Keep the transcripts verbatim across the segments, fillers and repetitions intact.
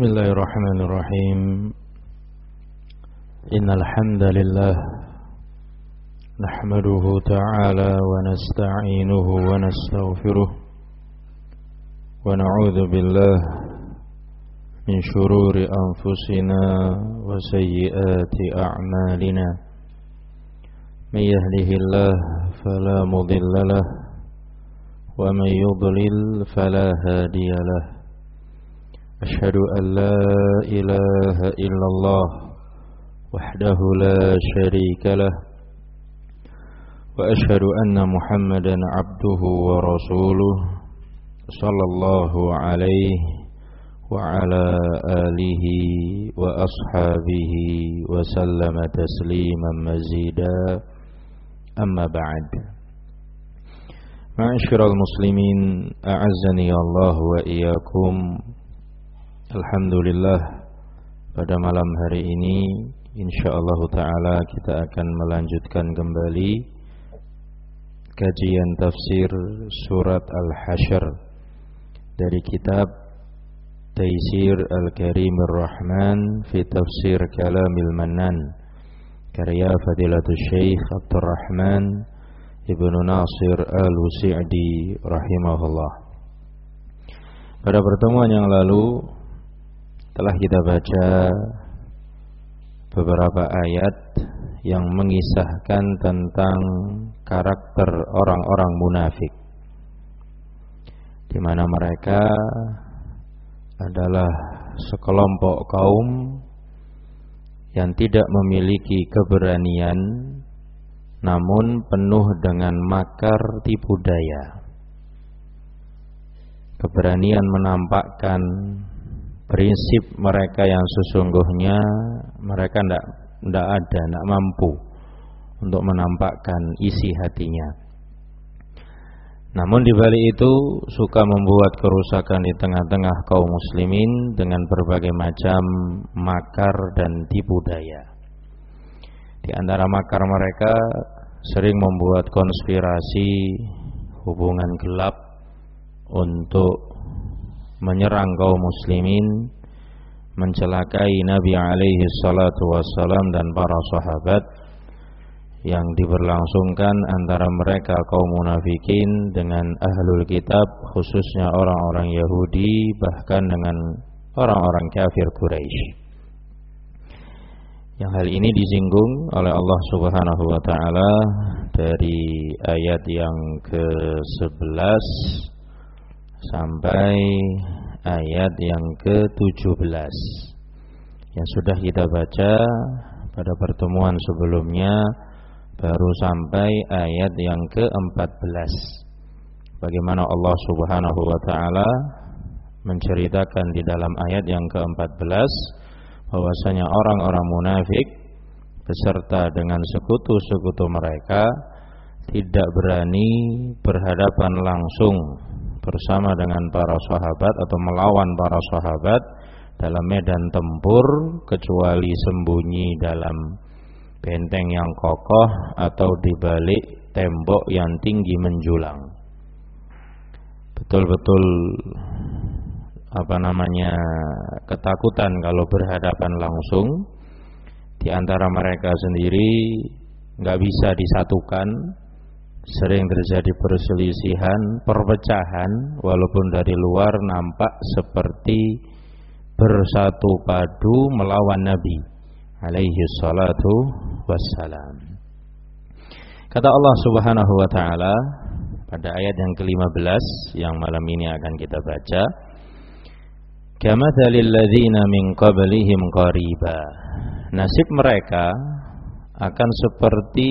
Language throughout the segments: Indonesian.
Bismillahirrahmanirrahim. Innal hamdalillah nahmaduhu ta'ala wa nasta'inuhu wa nastaghfiruh wa na'udzu billahi min shururi anfusina wa sayyiati a'malina. May yahdihillahu fala mudilla lahu wa may yudlil fala hadiya lahu. أشهد أن لا إله إلا الله وحده لا شريك له وأشهد أن محمدا عبده ورسوله صلى الله عليه وعلى آله وأصحابه وسلم تسليما مزيدا أما بعد. معاشر المسلمين أعزني الله وإياكم. Alhamdulillah, pada malam hari ini insyaallah ta'ala kita akan melanjutkan kembali kajian tafsir surat Al-Hasyr dari kitab Taysir Al-Karimir Rahman fi Tafsir Kalamil Mannan karya Fadilatul Syekh Abdurrahman Ibnu Nasir Al-Usi'di rahimahullah. Pada pertemuan yang lalu telah kita baca beberapa ayat yang mengisahkan tentang karakter orang-orang munafik, di mana mereka adalah sekelompok kaum yang tidak memiliki keberanian, namun penuh dengan makar tipu daya. Keberanian menampakkan prinsip mereka yang sesungguhnya mereka tidak tidak ada, tidak mampu untuk menampakkan isi hatinya. Namun di balik itu suka membuat kerusakan di tengah-tengah kaum muslimin dengan berbagai macam makar dan tipu daya. Di antara makar mereka sering membuat konspirasi, hubungan gelap untuk menyerang kaum muslimin, mencelakai Nabi alaihi salatu wassalam dan para sahabat, yang diberlangsungkan antara mereka kaum munafikin dengan ahlul kitab, khususnya orang-orang Yahudi, bahkan dengan orang-orang kafir Quraisy. Yang hal ini disinggung oleh Allah Subhanahu wa taala dari ayat yang ke sebelas sampai ayat yang ke tujuh belas yang sudah kita baca pada pertemuan sebelumnya, baru sampai ayat yang ke empat belas. Bagaimana Allah Subhanahu wa taala menceritakan di dalam ayat yang ke empat belas bahwasanya orang-orang munafik beserta dengan sekutu-sekutu mereka tidak berani berhadapan langsung bersama dengan para sahabat atau melawan para sahabat dalam medan tempur, kecuali sembunyi dalam benteng yang kokoh atau di balik tembok yang tinggi menjulang. Betul-betul apa namanya ketakutan kalau berhadapan langsung. Di antara mereka sendiri nggak bisa disatukan, sering terjadi perselisihan, perpecahan, walaupun dari luar nampak seperti bersatu padu melawan Nabi alaihi salatu wassalam. Kata Allah Subhanahu wa taala pada ayat yang ke lima belas yang malam ini akan kita baca, kamathalil ladzina min qablihim qariba. Nasib mereka akan seperti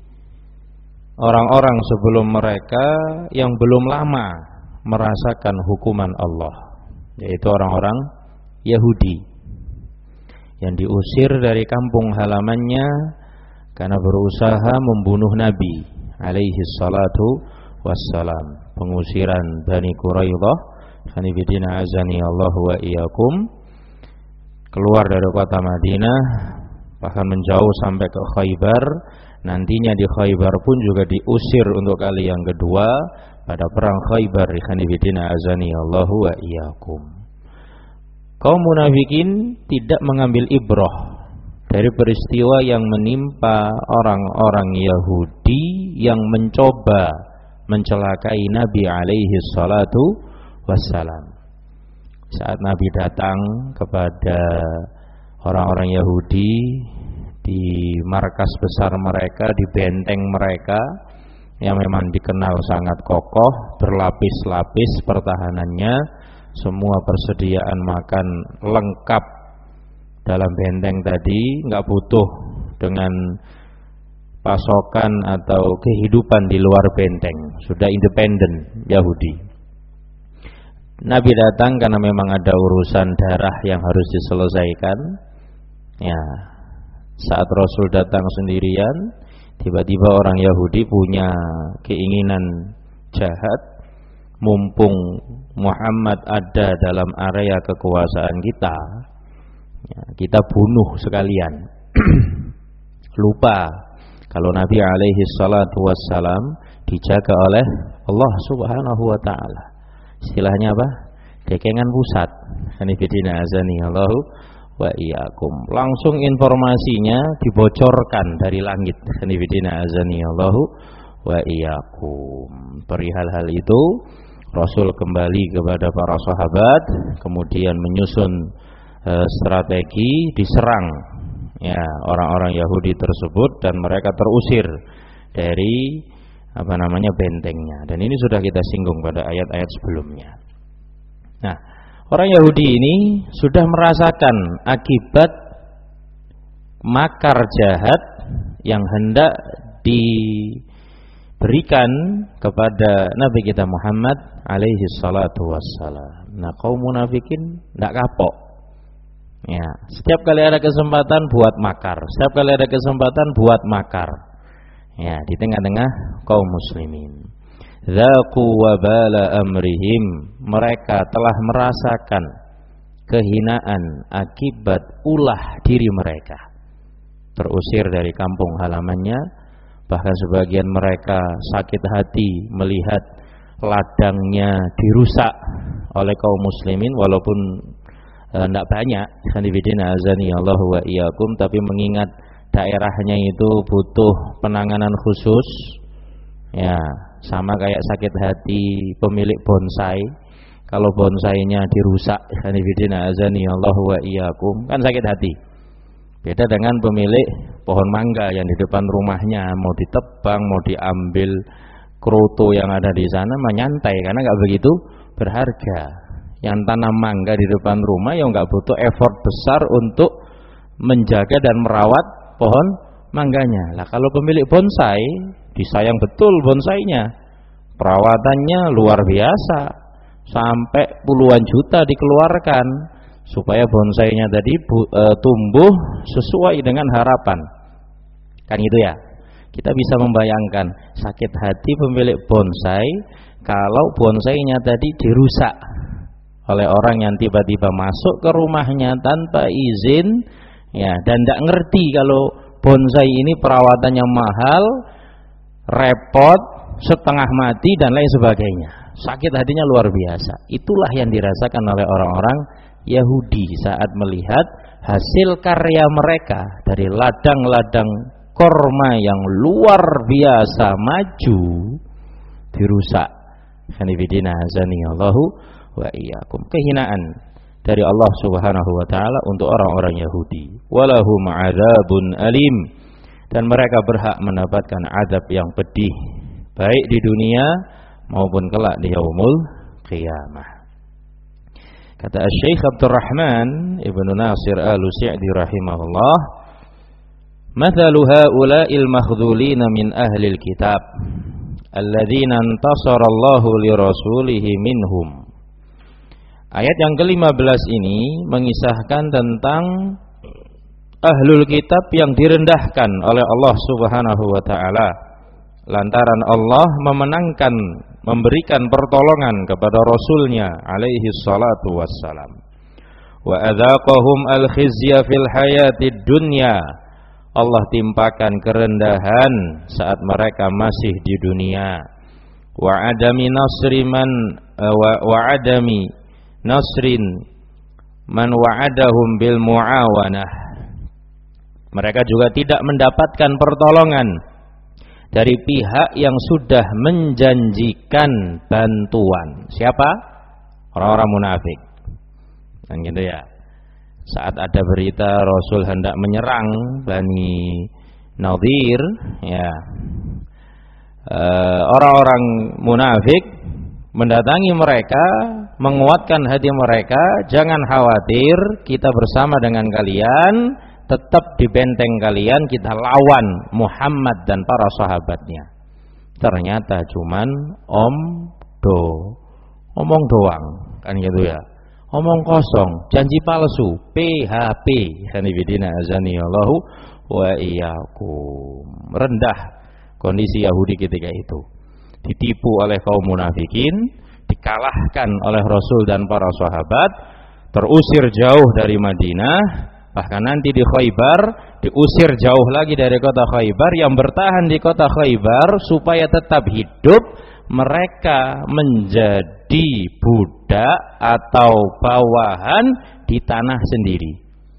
orang-orang sebelum mereka yang belum lama merasakan hukuman Allah, yaitu orang-orang Yahudi yang diusir dari kampung halamannya karena berusaha membunuh Nabi alaihi salatu wassalam. Pengusiran Bani Quraidah, khanifidina azani Allah wa iyyakum, keluar dari kota Madinah, bahkan menjauh sampai ke Khaybar. Nantinya di Khaybar pun juga diusir untuk kali yang kedua pada perang Khaybar. Khanifidina azani Allah wa iyyakum. kaum munafikin tidak mengambil ibrah dari peristiwa yang menimpa orang-orang Yahudi yang mencoba mencelakai Nabi alaihi salatu wassalam. Saat Nabi datang kepada orang-orang Yahudi di markas besar mereka, di benteng mereka yang memang dikenal sangat kokoh, berlapis-lapis pertahanannya, semua persediaan makan lengkap dalam benteng tadi, nggak butuh dengan pasokan atau kehidupan di luar benteng, sudah independen Yahudi. Nabi datang karena memang ada urusan darah yang harus diselesaikan. Ya, saat Rasul datang sendirian, tiba-tiba orang Yahudi punya keinginan jahat, mumpung Muhammad ada dalam area kekuasaan kita, ya, kita bunuh sekalian. Lupa kalau Nabi alaihi salatu wassalam dijaga oleh Allah subhanahu wa ta'ala. Istilahnya apa? Dekengan pusat. Hanifidina azani Allahu wa iyyakum. Langsung informasinya dibocorkan dari langit. Hanifidina azani Allahu wa iyyakum. Perihal hal itu Rasul kembali kepada para sahabat, kemudian menyusun e, strategi diserang ya orang-orang Yahudi tersebut dan mereka terusir dari apa namanya bentengnya. Dan ini sudah kita singgung pada ayat-ayat sebelumnya. Nah, orang Yahudi ini sudah merasakan akibat makar jahat yang hendak diberikan kepada Nabi kita Muhammad alaihi salatu wassalam. Nah, kaum munafikin tidak kapok. Ya, setiap kali ada kesempatan buat makar, setiap kali ada kesempatan buat makar. Ya, di tengah-tengah kaum muslimin. Dzaqu wabala amrihim, mereka telah merasakan kehinaan akibat ulah diri mereka. Terusir dari kampung halamannya, bahkan sebagian mereka sakit hati melihat ladangnya dirusak oleh kaum muslimin, walaupun tidak e, banyak. Hanifidina azani Allah wa iyyakum, tapi mengingat daerahnya itu butuh penanganan khusus, ya sama kayak sakit hati pemilik bonsai. Kalau bonsainya dirusak, hanifidina azani Allah wa iyyakum, kan sakit hati. Beda dengan pemilik pohon mangga yang di depan rumahnya, mau ditebang, mau diambil kroto yang ada di sana, menyantai karena nggak begitu berharga. Yang tanam mangga di depan rumah yang nggak butuh effort besar untuk menjaga dan merawat pohon mangganya. Lah kalau pemilik bonsai disayang betul bonsainya, perawatannya luar biasa, sampai puluhan juta dikeluarkan supaya bonsainya tadi bu, e, tumbuh sesuai dengan harapan. Kan gitu ya. Kita bisa membayangkan sakit hati pemilik bonsai kalau bonsainya tadi dirusak oleh orang yang tiba-tiba masuk ke rumahnya tanpa izin, ya, dan tidak ngerti kalau bonsai ini perawatannya mahal, repot, setengah mati dan lain sebagainya. Sakit hatinya luar biasa. Itulah yang dirasakan oleh orang-orang Yahudi saat melihat hasil karya mereka dari ladang-ladang korma yang luar biasa maju dirusak. Hanifidina azani Allahu wa iyyakum. Kehinaan dari Allah Subhanahu wa taala untuk orang-orang Yahudi. Walahum adzabun alim, dan mereka berhak mendapatkan azab yang pedih baik di dunia maupun kelak di yaumul qiyamah. Kata Syekh Abdurrahman Ibnu Nasir Al-Sa'di rahimahullah, "Mathalu haula'il makhdhulina min ahlil kitab alladzina intasara Allahu li rasulihi minhum." Ayat yang kelima belas ini mengisahkan tentang ahlul kitab yang direndahkan oleh Allah Subhanahu wa taala lantaran Allah memenangkan, memberikan pertolongan kepada Rasulnya alaihi salatu wassalam. Wa adzaqahum al-khizya fil hayatid dunya, Allah timpakan kerendahan saat mereka masih di dunia. Wa adami nasri man wa, wa adami nasrin man wa'adahum bil mu'awanah. Mereka juga tidak mendapatkan pertolongan dari pihak yang sudah menjanjikan bantuan. Siapa? Orang-orang munafik. Kan gitu ya. Saat ada berita Rasul hendak menyerang Bani Nadir, ya, e, orang-orang munafik mendatangi mereka, menguatkan hati mereka, jangan khawatir, kita bersama dengan kalian, tetap di benteng kalian, kita lawan Muhammad dan para sahabatnya. Ternyata cuman om do, omong doang, kan gitu ya. Omong kosong, janji palsu, P H P. Hanifidina azani Allahu wa iyyakum. Rendah kondisi Yahudi ketika itu. Ditipu oleh kaum munafikin, dikalahkan oleh Rasul dan para sahabat, terusir jauh dari Madinah, bahkan nanti di Khaybar diusir jauh lagi dari kota Khaybar. Yang bertahan di kota Khaybar supaya tetap hidup, mereka menjadi budak atau bawahan di tanah sendiri.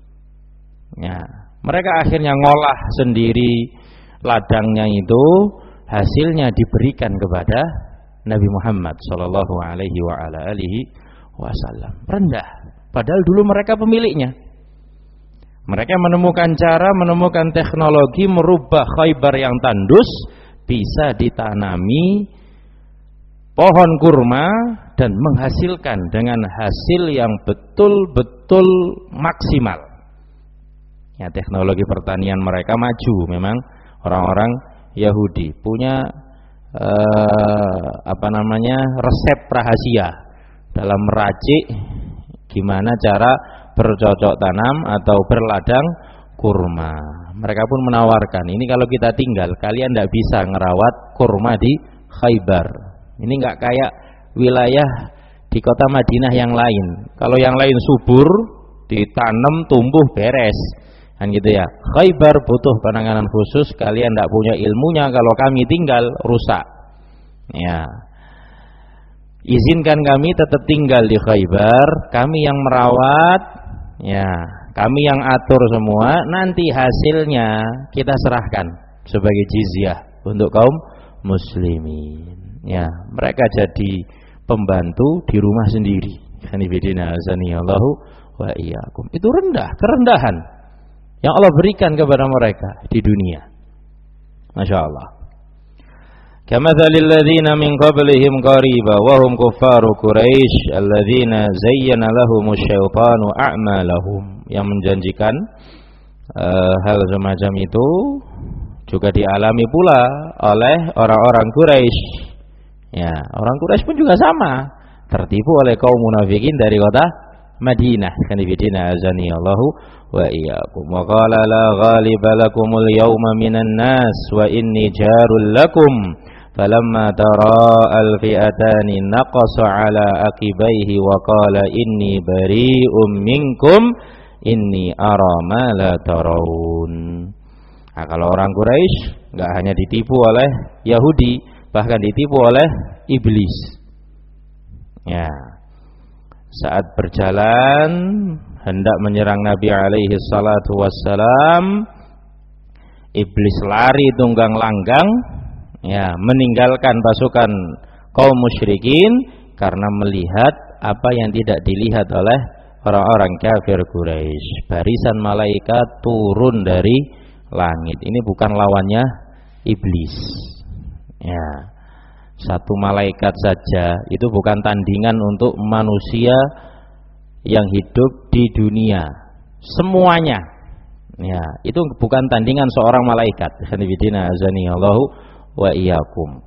Ya, mereka akhirnya ngolah sendiri ladangnya itu, hasilnya diberikan kepada Nabi Muhammad sallallahu alaihi wa ala alihi wasallam. Rendah, padahal dulu mereka pemiliknya. Mereka menemukan cara, menemukan teknologi merubah Khaybar yang tandus bisa ditanami pohon kurma dan menghasilkan dengan hasil yang betul-betul maksimal. Ya, teknologi pertanian mereka maju memang. Orang-orang Yahudi punya eh, apa namanya resep rahasia dalam meracik gimana cara bercocok tanam atau berladang kurma. Mereka pun menawarkan, ini kalau kita tinggal, kalian tidak bisa ngerawat kurma di Khaybar. Ini nggak kayak wilayah di kota Madinah yang lain. Kalau yang lain subur, ditanam, tumbuh, beres, kan gitu ya. Khaybar butuh penanganan khusus. Kalian tidak punya ilmunya, kalau kami tinggal rusak. Ya, izinkan kami tetap tinggal di Khaybar. Kami yang merawat, ya, kami yang atur semua. Nanti hasilnya kita serahkan sebagai jizyah untuk kaum muslimin. Ya, mereka jadi pembantu di rumah sendiri. Hanifidina azanillahu wa iyyakum. Itu rendah, kerendahan yang Allah berikan kepada mereka di dunia. Masya Allah. Kamathalil ladzina min qablihim qariba wa hum kuffaru Quraisy alladzina zayyana lahumus syaitanu a'malahum. Yang menjanjikan uh, hal semacam itu juga dialami pula oleh orang-orang Quraisy. Ya, orang Quraisy pun juga sama, tertipu oleh kaum munafikin dari kota Madinah. Kanifidina azani Allahu wa iyyakum. Wa qala la ghaliba lakumul yawma minan nas wa inni jarul lakum. Falamma tara'al fi'atani naqasa ala aqibaihi wa qala inni bari'um minkum inni ara ma la tarawun. Nah, kalau orang Quraisy enggak hanya ditipu oleh Yahudi, bahkan ditipu oleh iblis. Ya, saat berjalan hendak menyerang Nabi alaihi salatu wassalam, iblis lari tunggang langgang, ya, meninggalkan pasukan kaum musyrikin karena melihat apa yang tidak dilihat oleh orang-orang kafir Quraisy. Barisan malaikat turun dari langit. Ini bukan lawannya iblis. Ya, satu malaikat saja itu bukan tandingan untuk manusia yang hidup di dunia. Semuanya, ya, itu bukan tandingan seorang malaikat. Hanifidina azani Allahu wa iyyakum.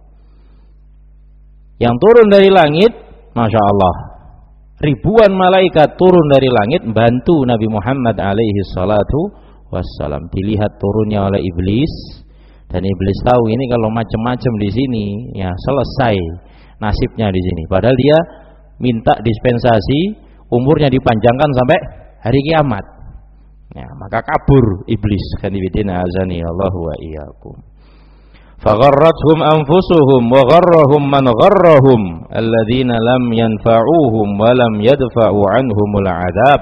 Yang turun dari langit, masya Allah, ribuan malaikat turun dari langit bantu Nabi Muhammad alaihi salatu wassalam. Dilihat turunnya oleh iblis. Dan iblis tahu ini kalau macam-macam di sini, ya selesai nasibnya di sini. Padahal dia minta dispensasi, umurnya dipanjangkan sampai hari kiamat. Ya, maka kabur iblis. Kanibidina azani Allah wa iyyakum. Fagharrathum anfusuhum wa gharrahum man gharrahum alladzina lam yanfa'uhum wa lam yadfa'u anhumul 'adzab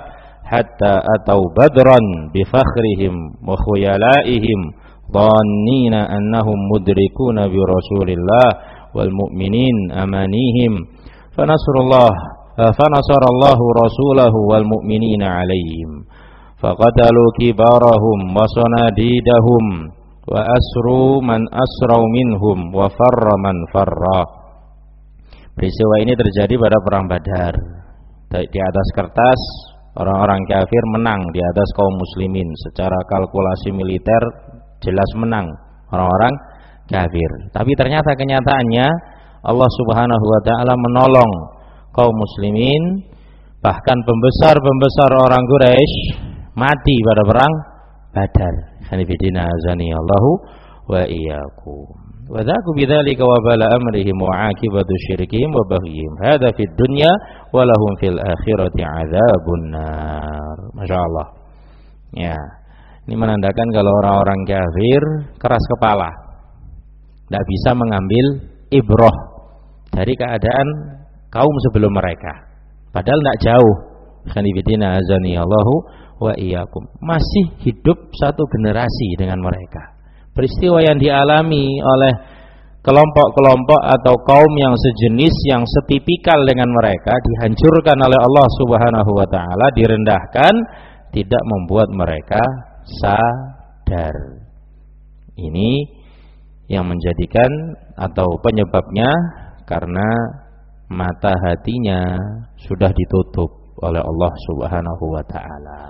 hatta atau badran bi fakhrihim wa khuyalaihim dhannina annahum mudrikuna bi rasulillah wal mu'minin amanihim fanasrullah fanasarallahu rasulahu wal mu'minina alaihim faqatalu kibarahum wa sanadidahum wa asru man asrau minhum wa farra man farra. Peristiwa ini terjadi pada perang Badar. Di atas kertas orang-orang kafir menang di atas kaum muslimin, secara kalkulasi militer jelas menang orang-orang kafir. Tapi ternyata kenyataannya Allah Subhanahu wa taala menolong kaum muslimin, bahkan pembesar-pembesar orang Quraisy mati pada perang Badar. Hanifidina azani Allahu wa iyyakum. Wa dzaku bidzalika wa bala amrihim wa aqibatu syirkihim wa baghihim. Hadza fid dunya wa lahum fil akhirati adzabun nar. Masyaallah. Ya. Ini menandakan kalau orang-orang kafir keras kepala, tidak bisa mengambil ibrah dari keadaan kaum sebelum mereka. Padahal tidak jauh. Khanifidina azani Allahu wa iyyakum. Masih hidup satu generasi dengan mereka. Peristiwa yang dialami oleh kelompok-kelompok atau kaum yang sejenis, yang setipikal dengan mereka, dihancurkan oleh Allah Subhanahu wa taala, direndahkan, tidak membuat mereka sadar. Ini yang menjadikan atau penyebabnya karena mata hatinya sudah ditutup oleh Allah Subhanahu wa taala.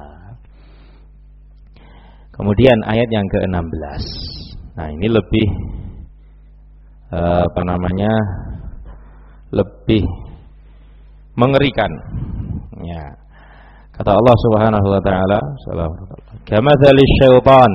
Kemudian ayat yang ke enam belas. Nah, ini lebih eh, apa namanya? lebih mengerikan. Ya. Kata Allah Subhanahu wa taala, "Kamatsali syaitan."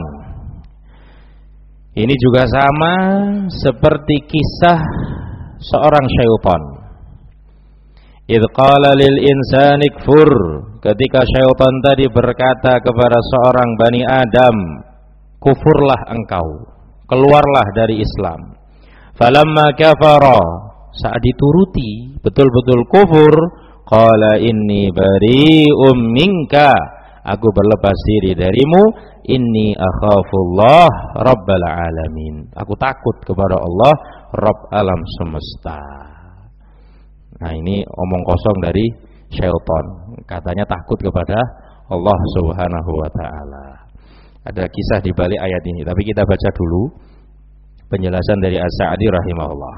Ini juga sama seperti kisah seorang syaitan. Idz qala lil insani kfur, ketika syaitan tadi berkata kepada seorang Bani Adam, kufurlah engkau, keluarlah dari Islam. Falamma kafara, saat dituruti betul-betul kufur, qala inni bari'um minka, aku berlepas diri darimu, inni akhafullah rabbal alamin, aku takut kepada Allah Rabb alam semesta. Nah, ini omong kosong dari syaitan, katanya takut kepada Allah Subhanahu wa taala. Ada kisah di balik ayat ini, tapi kita baca dulu penjelasan dari As-Sa'di rahimahullah.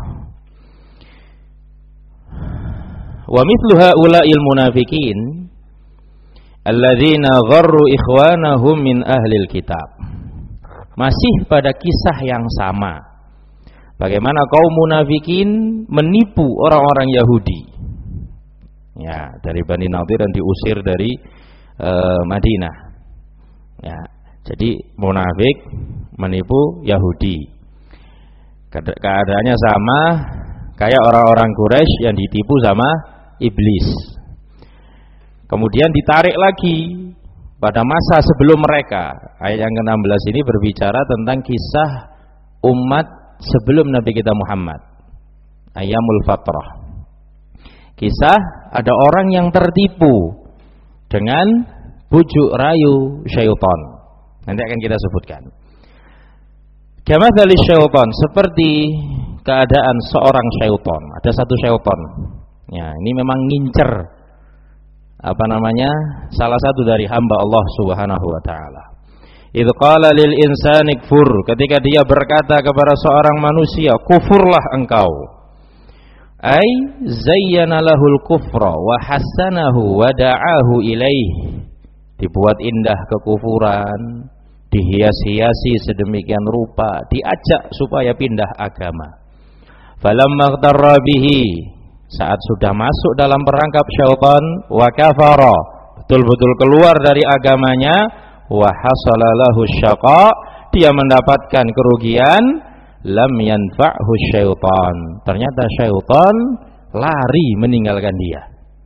Wa mithlu haula'il munafiqin alladzina gharru ikhwanahum min ahlil kitab. Masih pada kisah yang sama, bagaimana kaum munafikin menipu orang-orang Yahudi. Ya, dari Bani Nadir dan diusir dari uh, Madinah. Ya, jadi munafik menipu Yahudi. Keadaannya sama kayak orang-orang Quraisy yang ditipu sama iblis. Kemudian ditarik lagi pada masa sebelum mereka. Ayat yang ke enam belas ini berbicara tentang kisah umat sebelum Nabi kita Muhammad, Ayyamul Fatrah. Kisah ada orang yang tertipu dengan bujuk rayu syaitan. Nanti akan kita sebutkan. Kamatsali syaitan, seperti keadaan seorang syaitan. Ada satu syaitan. Ya, ini memang ngincer apa namanya? salah satu dari hamba Allah Subhanahu wa taala. Idz qala lil insani kfur, ketika dia berkata kepada seorang manusia, kufurlah engkau. Ai zayyana lahul kufra wa hassanahu wa da'ahu ilaih. Dibuat indah kekufuran, dihias-hiasi sedemikian rupa, diajak supaya pindah agama. Falamma ightarra bihi, saat sudah masuk dalam perangkap syaitan, wa kafara, betul-betul keluar dari agamanya, wa hasala lahu syaqa, dia mendapatkan kerugian, lam yanfa'hu syaitan, ternyata syaitan lari meninggalkan dia.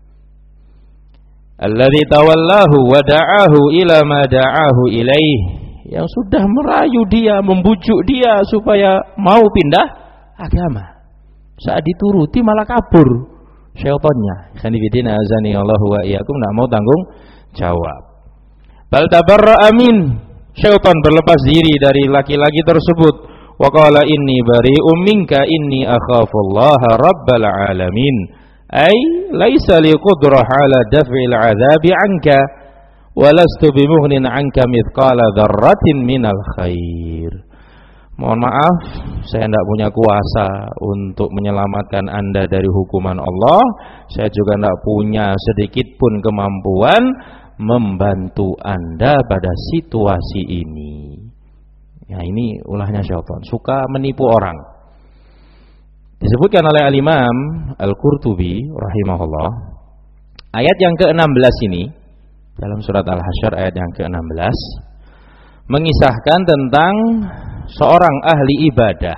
Alladzi tawallahu wa da'ahu ila ma da'ahu ilaih, yang sudah merayu dia, membujuk dia supaya mau pindah agama, saat dituruti malah kabur syaitannya. Khanifidina azani Allahu wa iyyakum, enggak mau tanggung jawab. Bal tabarra'a min, syaitan berlepas diri dari laki-laki tersebut. Wa qala inni bari'um minka inni akhafullaha rabbal alamin. Ay laisa li qudrah ala daf'il 'adzabi 'anka wa lastu bimughnin 'anka mithqala dzarratin minal khair. Mohon maaf, saya tidak punya kuasa untuk menyelamatkan Anda dari hukuman Allah. Saya juga tidak punya sedikit pun kemampuan membantu Anda pada situasi ini. Ya, ini ulahnya syaitan, suka menipu orang. Disebutkan oleh Al-Imam Al-Qurtubi rahimahullah, ayat yang ke enam belas ini dalam surat Al-Hasyr ayat yang ke enam belas mengisahkan tentang seorang ahli ibadah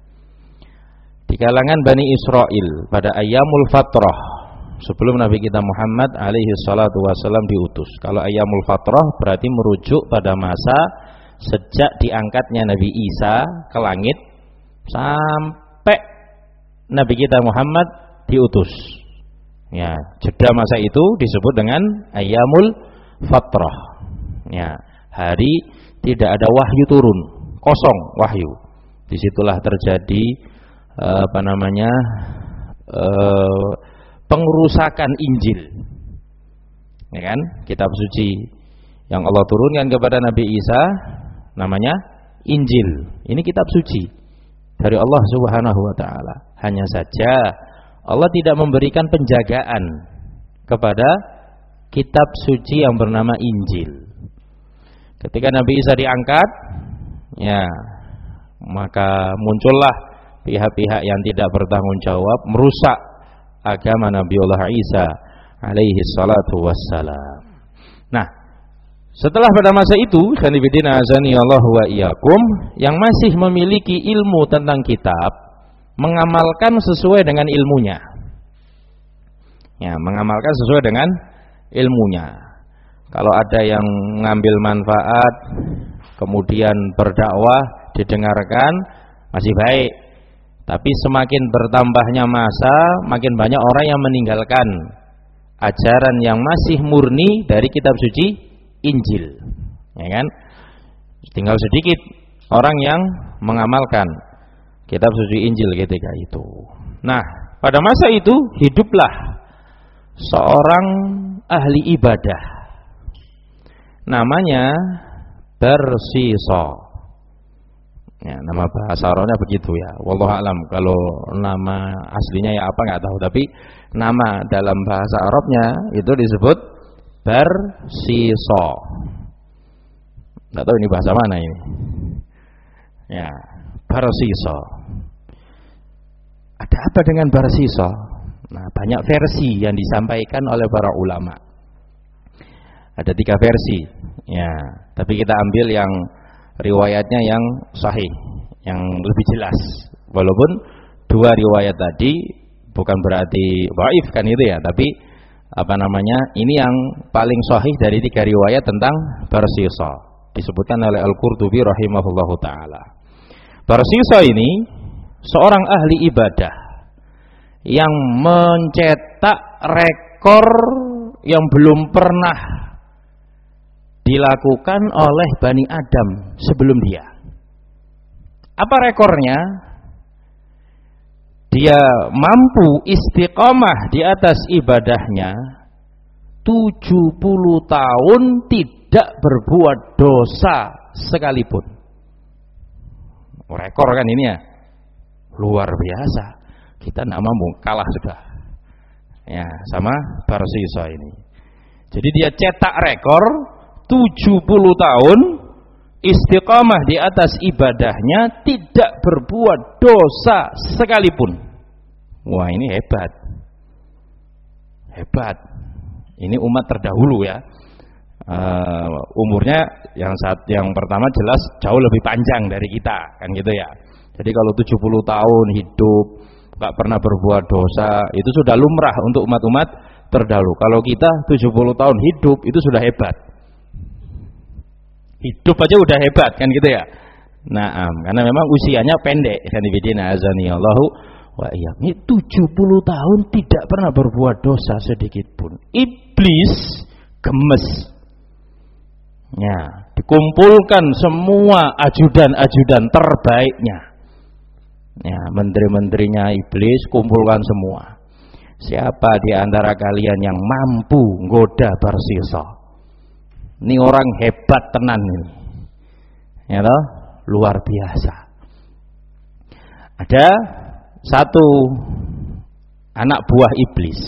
di kalangan Bani Israel pada Ayyamul Fatrah sebelum Nabi kita Muhammad alaihi salatu wasallam diutus. Kalau Ayyamul Fatrah berarti merujuk pada masa sejak diangkatnya Nabi Isa ke langit sampai Nabi kita Muhammad diutus. Ya, jeda masa itu disebut dengan Ayyamul Fatrah. Ya, hari tidak ada wahyu turun, kosong wahyu. Disitulah terjadi uh, apa namanya uh, pengerusakan Injil, ya kan? Kitab suci yang Allah turunkan kepada Nabi Isa namanya Injil. Ini kitab suci dari Allah Subhanahu wa taala. Hanya saja Allah tidak memberikan penjagaan kepada kitab suci yang bernama Injil. Ketika Nabi Isa diangkat, ya, maka muncullah pihak-pihak yang tidak bertanggung jawab merusak agama Nabiullah Isa alaihi salatu wassalam. Nah, setelah pada masa itu, khanifidina azani Allah wa iyyakum, yang masih memiliki ilmu tentang kitab mengamalkan sesuai dengan ilmunya. Ya, mengamalkan sesuai dengan ilmunya. Kalau ada yang mengambil manfaat kemudian berdakwah didengarkan masih baik. Tapi semakin bertambahnya masa, makin banyak orang yang meninggalkan ajaran yang masih murni dari kitab suci Injil, ya kan? Tinggal sedikit orang yang mengamalkan kitab suci Injil ketika itu. Nah, pada masa itu hiduplah seorang ahli ibadah namanya Barsisa. Ya, nama bahasa Arabnya begitu ya. Wallahu alam, kalau nama aslinya ya apa nggak tahu, tapi nama dalam bahasa Arabnya itu disebut Barsisa. Nggak tahu ini bahasa mana ini. Ya, Barsisa. Ada apa dengan Barsisa? Nah, banyak versi yang disampaikan oleh para ulama. Ada tiga versi, ya. Tapi kita ambil yang riwayatnya yang sahih, yang lebih jelas. Walaupun dua riwayat tadi bukan berarti dhaif kan itu ya, tapi apa namanya? Ini yang paling sahih dari tiga riwayat tentang Barsisa. Disebutkan oleh Al-Qurtubi rahimahullahu taala. Barsisa ini seorang ahli ibadah yang mencetak rekor yang belum pernah dilakukan oleh Bani Adam sebelum dia. Apa rekornya? Dia mampu istiqamah di atas ibadahnya tujuh puluh tahun tidak berbuat dosa sekalipun. Rekor kan ini ya, luar biasa. Kita tidak mampu, kalah sudah ya sama Barsisa ini. Jadi dia cetak rekor tujuh puluh tahun istiqamah di atas ibadahnya, tidak berbuat dosa sekalipun. Wah, ini hebat. Hebat. Ini umat terdahulu ya. Uh, umurnya yang saat yang pertama jelas jauh lebih panjang dari kita, kan gitu ya. Jadi kalau tujuh puluh tahun hidup gak pernah berbuat dosa, itu sudah lumrah untuk umat-umat terdahulu. Kalau kita tujuh puluh tahun hidup, itu sudah hebat. Hidup aja udah hebat, kan gitu ya. Nah, karena memang usianya pendek, kan ibidina azani Allahu wa iyyakum. Ini tujuh puluh tahun tidak pernah berbuat dosa sedikit pun. Iblis gemes. Ya, dikumpulkan semua ajudan-ajudan terbaiknya. Ya, menteri-menterinya iblis kumpulkan semua. Siapa di antara kalian yang mampu nggoda Barsisa? Ini orang hebat tenan ini. Ya toh, luar biasa. Ada satu anak buah iblis.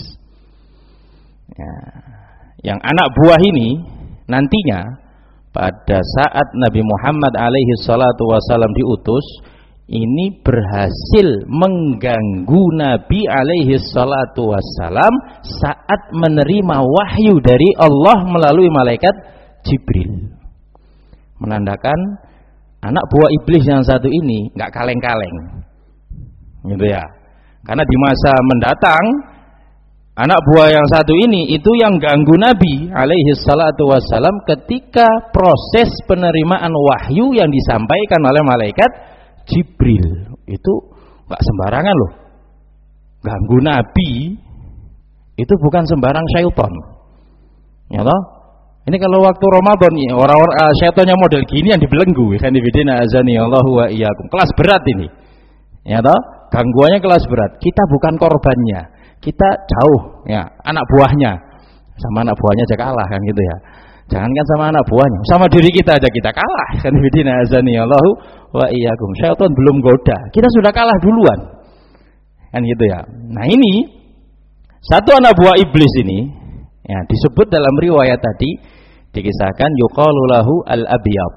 Ya, yang anak buah ini nantinya pada saat Nabi Muhammad alaihi salatu wasallam diutus, ini berhasil mengganggu Nabi alaihi salatu wasallam saat menerima wahyu dari Allah melalui malaikat Jibril. Menandakan anak buah iblis yang satu ini nggak kaleng-kaleng, gitu ya. Karena di masa mendatang anak buah yang satu ini itu yang ganggu Nabi alaihi salatu wassalam ketika proses penerimaan wahyu yang disampaikan oleh malaikat Jibril. Itu gak sembarangan loh. Ganggu Nabi itu bukan sembarang syaitan. Ya toh? Ini kalau waktu Ramadan orang-orang uh, syaitannya model gini yang dibelenggu, kan ibidina azani Allahu wa iyyakum. Kelas berat ini. Ya toh? Gangguannya kelas berat. Kita bukan korbannya. Kita jauh, ya, anak buahnya. Sama anak buahnya aja kalah kan gitu ya. Jangankan sama anak buahnya, sama diri kita aja kita kalah. Kan bidina azani Allahu wa iyyakum. Syaitan belum goda, kita sudah kalah duluan. Kan gitu ya. Nah, ini satu anak buah iblis ini ya disebut dalam riwayat tadi, dikisahkan yuqalu lahu al-abyad.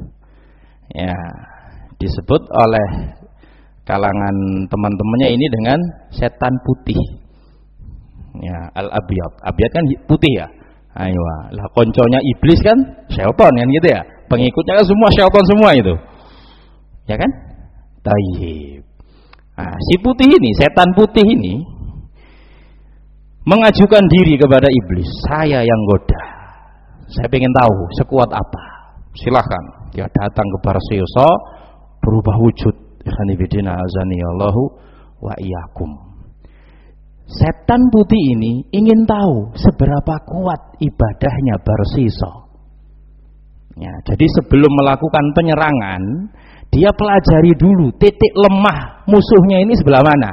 Ya, disebut oleh kalangan teman-temannya ini dengan setan putih. Ya, al-abyad. Abyad kan putih ya. Ayo, lah konconya iblis kan syaitan kan gitu ya. Pengikutnya kan semua syaitan semua itu. Ya kan? Tayyib. Nah, si putih ini, setan putih ini mengajukan diri kepada iblis. Saya yang goda. Saya ingin tahu sekuat apa. Silahkan. Dia datang ke Barsisa berubah wujud. Ikhwanifidina azani Allahu wa iyyakum. Setan putih ini ingin tahu seberapa kuat ibadahnya Barsisa. Ya, jadi sebelum melakukan penyerangan, dia pelajari dulu titik lemah musuhnya ini sebelah mana.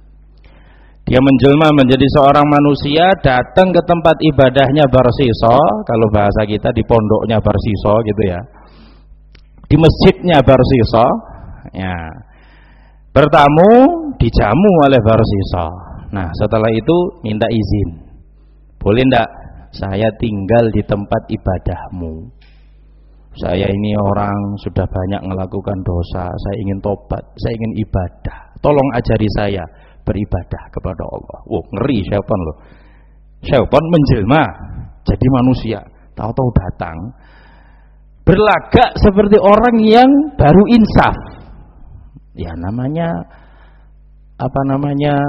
Dia menjelma menjadi seorang manusia, datang ke tempat ibadahnya Barsisa, kalau bahasa kita di pondoknya Barsisa gitu ya. Di masjidnya Barsisa, ya. Bertamu, dijamu oleh Barsisa. Nah, setelah itu minta izin. Boleh ndak saya tinggal di tempat ibadahmu? Saya ini orang sudah banyak melakukan dosa, saya ingin tobat, saya ingin ibadah. Tolong ajari saya beribadah kepada Allah. Wah, ngeri syaitan loh. Syaitan menjelma jadi manusia, tahu-tahu datang berlagak seperti orang yang baru insaf. Ya namanya apa namanya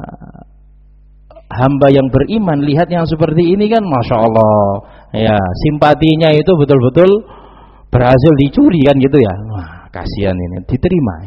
hamba yang beriman, lihat yang seperti ini kan Masya Allah ya, simpatinya itu betul-betul berhasil dicuri kan gitu ya. Wah, kasihan ini, diterima.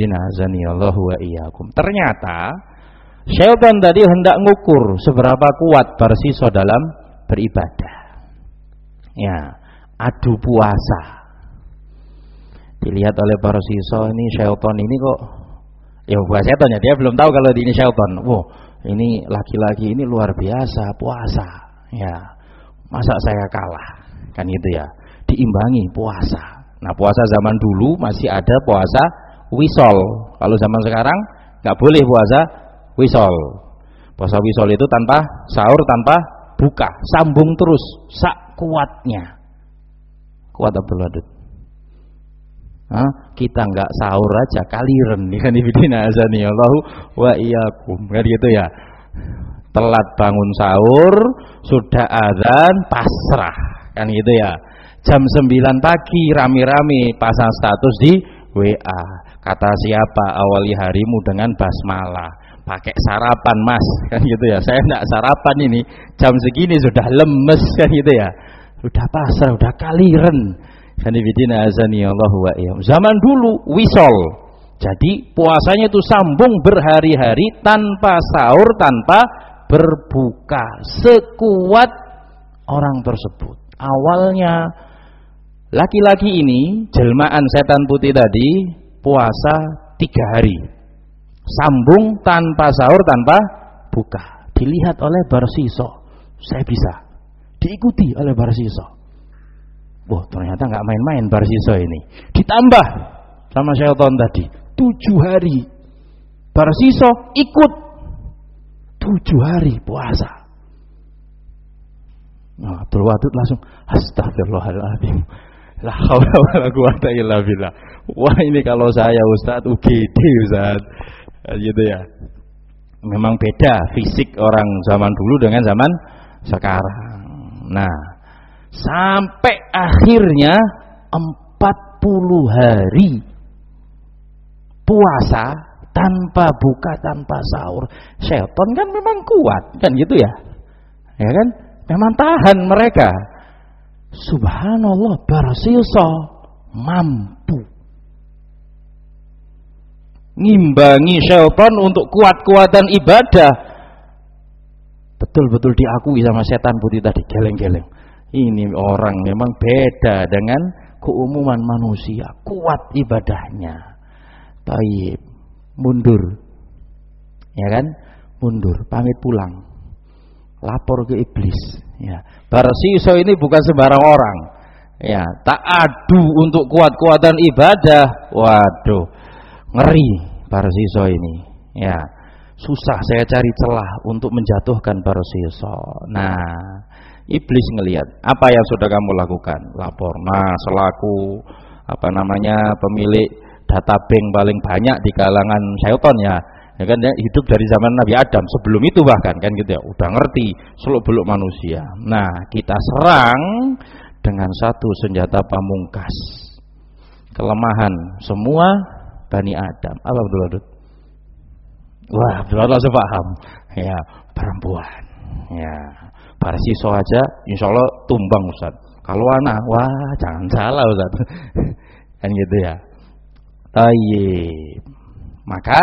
Ternyata syaitan tadi hendak ngukur seberapa kuat Barsisa dalam beribadah. Ya, adu puasa. Dilihat oleh Barsisa, ini syaitan ini kok, ya bukan syaitan ya, dia belum tahu kalau ini syaitan. Wow, ini laki-laki ini luar biasa puasa. Ya, masa saya kalah? Kan gitu ya. Diimbangi puasa. Nah, puasa zaman dulu masih ada puasa wisol. Kalau zaman sekarang nggak boleh puasa wisol. Puasa wisol itu tanpa sahur, tanpa buka, sambung terus sak kuatnya. Kuat Abdul Wadud. Hah? Kita nggak sahur aja kaliren, kan ibidina azani Allahu wa iyyakum. Kan gitu ya. Telat bangun sahur, sudah azan pasrah. Kan gitu ya. Jam sembilan pagi rame-rame pasang status di W A. Kata siapa, awali harimu dengan basmalah. Pakai sarapan Mas, kan gitu ya. Saya enggak sarapan ini. Jam segini sudah lemes kan gitu ya. Sudah pasrah, sudah kaliren. Kanibidina azani Allahu wa iyyakum. Zaman dulu wisol. Jadi puasanya itu sambung berhari-hari tanpa sahur, tanpa berbuka, sekuat orang tersebut. Awalnya Laki-laki ini, jelmaan setan putih tadi, puasa tiga hari. Sambung tanpa sahur, tanpa buka. Dilihat oleh Barsiso, saya bisa. Diikuti oleh Barsiso. Wah, ternyata nggak main-main Barsiso ini. Ditambah sama syaitan tadi, tujuh hari. Barsiso ikut tujuh hari puasa. Nah, Abdul Wadud langsung astagfirullahaladzim. La haula wala quwata illa billah. Wah, ini kalau saya Ustaz U G D Ustaz. Gitu ya. Memang beda fisik orang zaman dulu dengan zaman sekarang. Nah, sampai akhirnya empat puluh hari puasa tanpa buka, tanpa sahur. Syaitan kan memang kuat, kan gitu ya. Ya kan? Memang tahan mereka. Subhanallah, Barsiso mampu ngimbangi syaitan untuk kuat-kuatan ibadah. Betul-betul diakui sama setan putih tadi, geleng-geleng. Ini orang memang beda dengan keumuman manusia, kuat ibadahnya. Taib, mundur. Ya kan? Mundur, pamit pulang. Lapor ke iblis. Ya. Barsiso ini bukan sembarang orang. Ya, tak adu untuk kuat-kuatan ibadah. Waduh, ngeri Barsiso ini. Ya, susah saya cari celah untuk menjatuhkan Barsiso. Nah, iblis ngelihat apa yang sudah kamu lakukan, lapor. Nah, selaku apa namanya pemilik data bank paling banyak di kalangan syaitan ya. Ya kan, ya, hidup dari zaman Nabi Adam, sebelum itu bahkan kan gitu ya, udah ngerti seluk-beluk manusia. Nah, kita serang dengan satu senjata pamungkas, kelemahan semua Bani Adam. Apa Abdul Wadud? Wah, Abdul Wadud langsung paham. Ya, perempuan. Ya, Barsiso aja insya Allah tumbang Ustaz. Kalau anak, wah jangan salah Ustaz. Kan gitu ya. Tayyib. Maka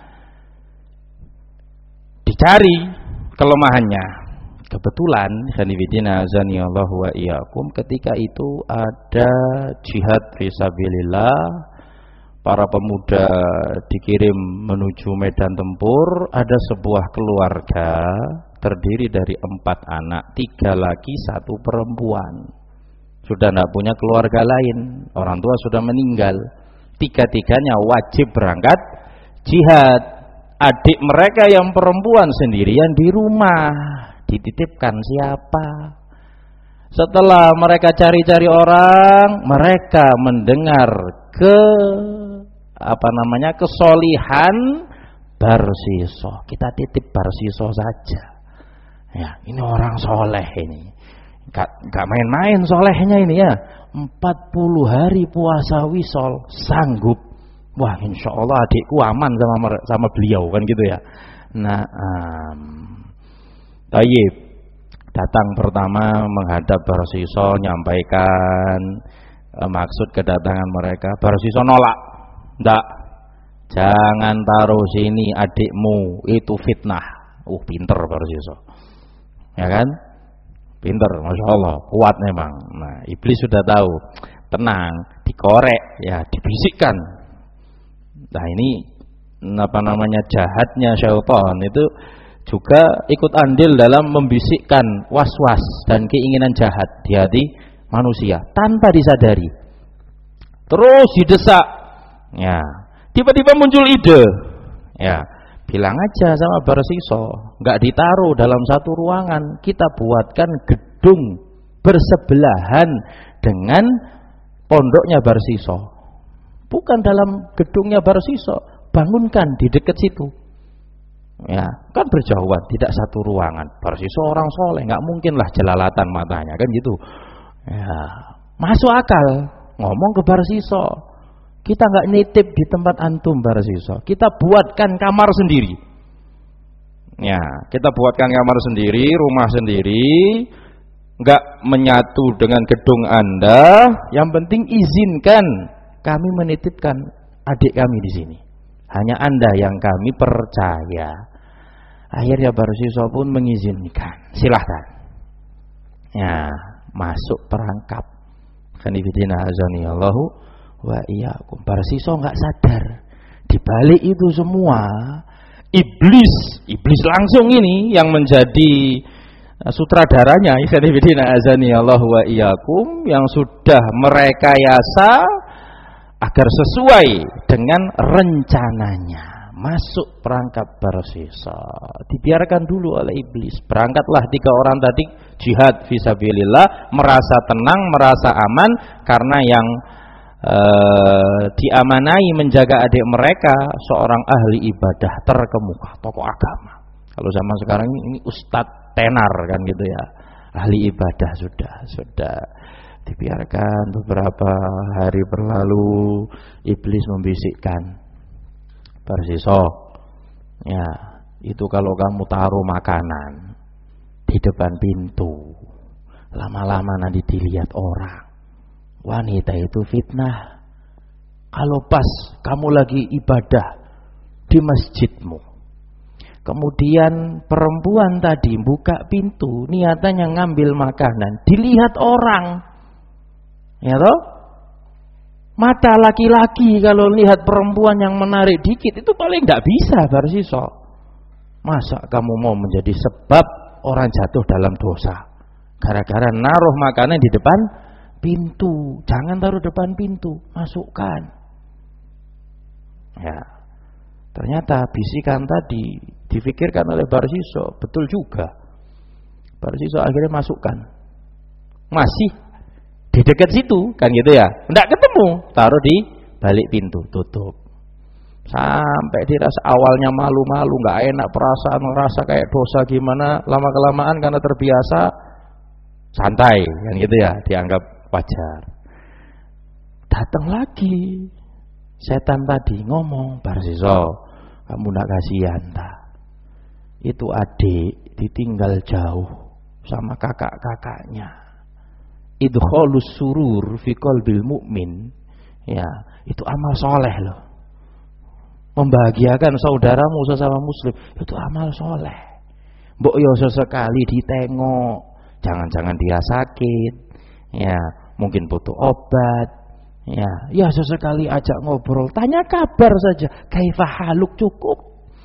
dicari kelemahannya. Kebetulan khanifidina azanillahu wa iyyakum, ketika itu ada jihad fisabilillah, para pemuda dikirim menuju medan tempur. Ada sebuah keluarga terdiri dari empat anak, tiga laki, satu perempuan. Sudah tidak punya keluarga lain, orang tua sudah meninggal. Tiga-tiganya wajib berangkat jihad. Adik mereka yang perempuan sendirian di rumah, dititipkan siapa? Setelah mereka cari-cari orang, mereka mendengar ke apa namanya kesolihan Barsiso. Kita titip Barsiso saja. Ya, ini orang soleh ini. Gak, gak main-main solehnya ini ya. empat puluh hari puasa wisol sanggup. Wah, insya Allah adikku aman sama sama beliau kan gitu ya. Nah, um, tayyib datang pertama menghadap Barsiso, nyampaikan eh, maksud kedatangan mereka. Barsiso nolak, ndak, jangan taruh sini adikmu, itu fitnah. Uh, pinter Barsiso, ya kan? Pinter, masya Allah, kuat memang. Nah, iblis sudah tahu, tenang, dikorek, ya, dibisikkan. Nah, ini apa namanya jahatnya syaitan itu juga ikut andil dalam membisikkan was-was dan keinginan jahat di hati manusia tanpa disadari. Terus didesak, ya, tiba-tiba muncul ide, ya, bilang aja sama Barsiso, nggak ditaruh dalam satu ruangan, kita buatkan gedung bersebelahan dengan pondoknya Barsiso. Bukan dalam gedungnya Barsiso, bangunkan di dekat situ. Ya, kan berjauhan, tidak satu ruangan. Barsiso orang soleh, nggak mungkinlah jelalatan matanya, kan gitu. Ya, masuk akal. Ngomong ke Barsiso, kita nggak nitip di tempat antum Barsiso, kita buatkan kamar sendiri. Ya, kita buatkan kamar sendiri, rumah sendiri, nggak menyatu dengan gedung Anda. Yang penting izinkan kami menitipkan adik kami di sini. Hanya Anda yang kami percaya. Akhirnya Barsiso pun mengizinkan. Silahkan. Ya, masuk perangkap. Khanifidina azani Allahu wa iyyakum. Barsiso enggak sadar di balik itu semua iblis, iblis langsung ini yang menjadi sutradaranya, Khanifidina azani Allahu wa iyyakum, yang sudah merekayasa agar sesuai dengan rencananya masuk perangkap Barsiso. Dibiarkan dulu oleh iblis. Berangkatlah tiga orang tadi jihad fisabilillah, merasa tenang, merasa aman karena yang eh, diamanai menjaga adik mereka seorang ahli ibadah terkemuka, tokoh agama. Kalau zaman sekarang ini ustadz tenar kan gitu ya, ahli ibadah. Sudah sudah dibiarkan. Beberapa hari berlalu iblis membisikkan, Barsiso, ya itu kalau kamu taruh makanan di depan pintu, lama-lama nanti dilihat orang. Wanita itu fitnah. Kalau pas kamu lagi ibadah di masjidmu, kemudian perempuan tadi buka pintu, niatannya ngambil makanan, dilihat orang, ya toh? Mata laki-laki kalau lihat perempuan yang menarik dikit itu paling tidak bisa, Barsiso. Masa kamu mau menjadi sebab orang jatuh dalam dosa gara-gara naruh makanan di depan pintu? Jangan taruh depan pintu, masukkan. Ya, ternyata bisikan tadi difikirkan oleh Barsiso betul juga. Barsiso akhirnya masukkan, masih di dekat situ kan gitu ya, enggak ketemu, taruh di balik pintu, tutup. Sampai dirasa awalnya malu-malu, nggak enak, perasaan merasa kayak dosa gimana, lama kelamaan karena terbiasa santai kan gitu ya, dianggap wajar. Datang lagi setan tadi ngomong, Barsiso, kamu nggak kasihan tak? Itu adik ditinggal jauh sama kakak-kakaknya. Idkhalus surur fi qalbil mu'min, ya itu amal soleh loh. Membahagiakan saudaramu sesama muslim itu amal soleh. Mbok yo sesekali ditengok, jangan-jangan dia sakit, ya mungkin butuh obat, ya ya sesekali ajak ngobrol, tanya kabar saja, kaifa haluk, cukup.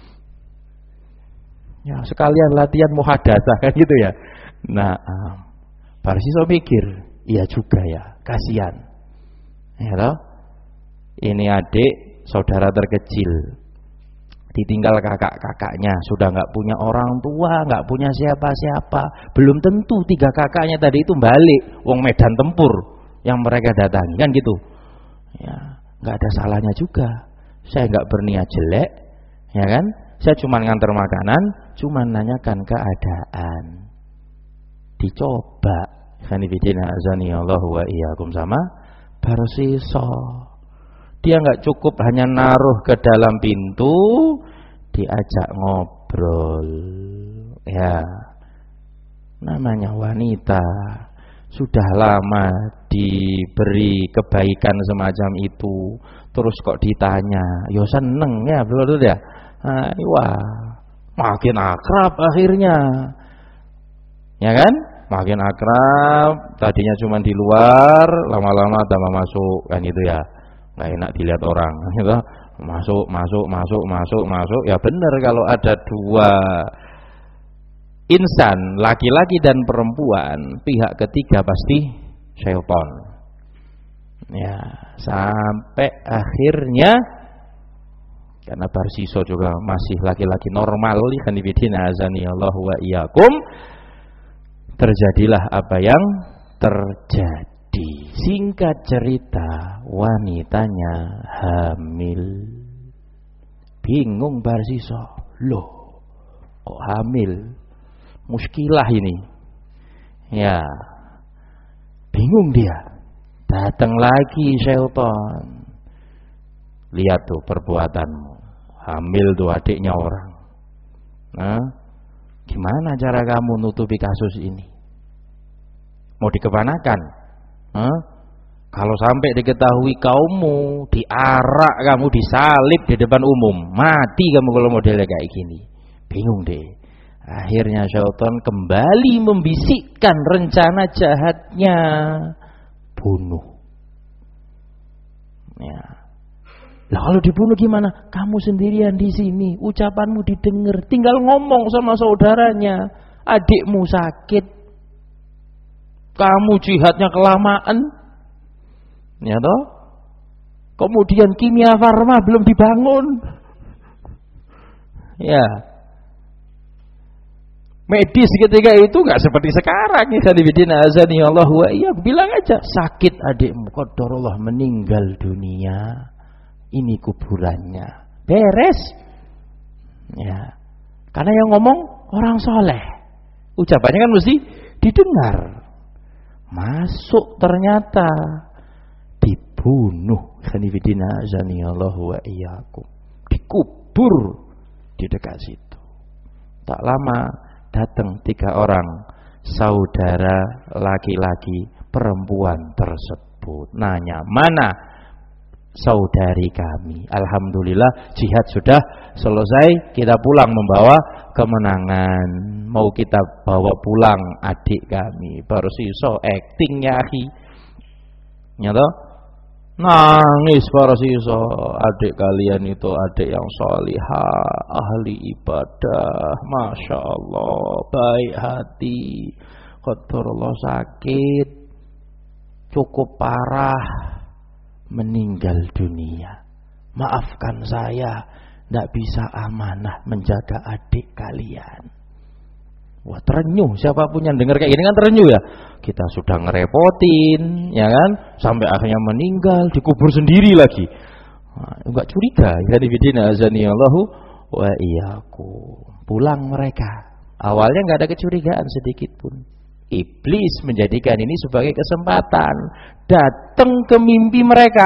Ya sekalian latihan muhadatsah kan gitu ya. Nah, um, Barsiso mikir, iya juga ya, kasihan. Ya toh? Ini adik saudara terkecil, ditinggal kakak-kakaknya, sudah nggak punya orang tua, nggak punya siapa-siapa. Belum tentu tiga kakaknya tadi itu balik, wong medan tempur yang mereka datangi kan gitu. Ya, nggak ada salahnya juga. Saya nggak berniat jelek, ya kan? Saya cuma nganter makanan, cuma nanyakan keadaan. Dicoba, Khanifidina azani Allahu wa iyyakum, sama Barsiso. Dia nggak cukup hanya naruh ke dalam pintu, diajak ngobrol. Ya, namanya wanita sudah lama diberi kebaikan semacam itu, terus kok ditanya, yo seneng ya, betul ya. Nah, wah, makin akrab akhirnya, ya kan? Makin akrab, tadinya cuma di luar, lama-lama tambah masuk kan gitu ya. Nggak enak dilihat orang gitu. Masuk, masuk, masuk, masuk, masuk. Ya benar kalau ada dua insan, laki-laki dan perempuan, pihak ketiga pasti syaitan. Ya, sampai akhirnya karena Barsiso juga masih laki-laki normal, Khanifidina azani Allahu wa iyyakum, terjadilah apa yang terjadi. Singkat cerita, wanitanya hamil. Bingung Barsiso, loh kok hamil? Muskilah ini. Ya, bingung dia. Datang lagi syaitan. Lihat tuh perbuatanmu, hamil tuh adiknya orang. Nah, gimana cara kamu nutupi kasus ini? Mau dikemanakan? Huh? Kalau sampai diketahui kaummu, diarak kamu, disalib di depan umum, mati kamu kalau modelnya kayak gini. Bingung deh. Akhirnya syaitan kembali membisikkan rencana jahatnya bunuh. Ya. Lah kalau dibunuh gimana? Kamu sendirian di sini, ucapanmu didengar, tinggal ngomong sama saudaranya, adikmu sakit, kamu jihadnya kelamaan, ya toh? Kemudian kimia farma belum dibangun, ya. Medis ketika itu nggak seperti sekarang. Ya Allah wa iyyakum, bilang aja sakit adikmu, qadarullah meninggal dunia, ini kuburannya, beres. Ya, karena yang ngomong orang soleh, ucapannya kan mesti didengar. Masuk ternyata dibunuh. Allah wa iyyakum, dikubur di dekat situ. Tak lama datang tiga orang saudara laki-laki perempuan tersebut, nanya, mana saudari kami? Alhamdulillah jihad sudah selesai, kita pulang membawa kemenangan. Mau kita bawa pulang adik kami, baru siso acting ya akhi, nyata nangis baru siso, adik kalian itu adik yang salihah, ahli ibadah, masya Allah, baik hati, qadarullah sakit cukup parah, meninggal dunia. Maafkan saya, tidak bisa amanah menjaga adik kalian. Wah, terenyuh. Siapapun yang dengar kayak gini kan terenyuh ya. Kita sudah ngerepotin, ya kan, sampai akhirnya meninggal, dikubur sendiri lagi. Nah, enggak curiga. Jadi bidina azanillahu wa iyyakum. Pulang mereka. Awalnya enggak ada kecurigaan sedikit pun. Iblis menjadikan ini sebagai kesempatan, datang ke mimpi mereka.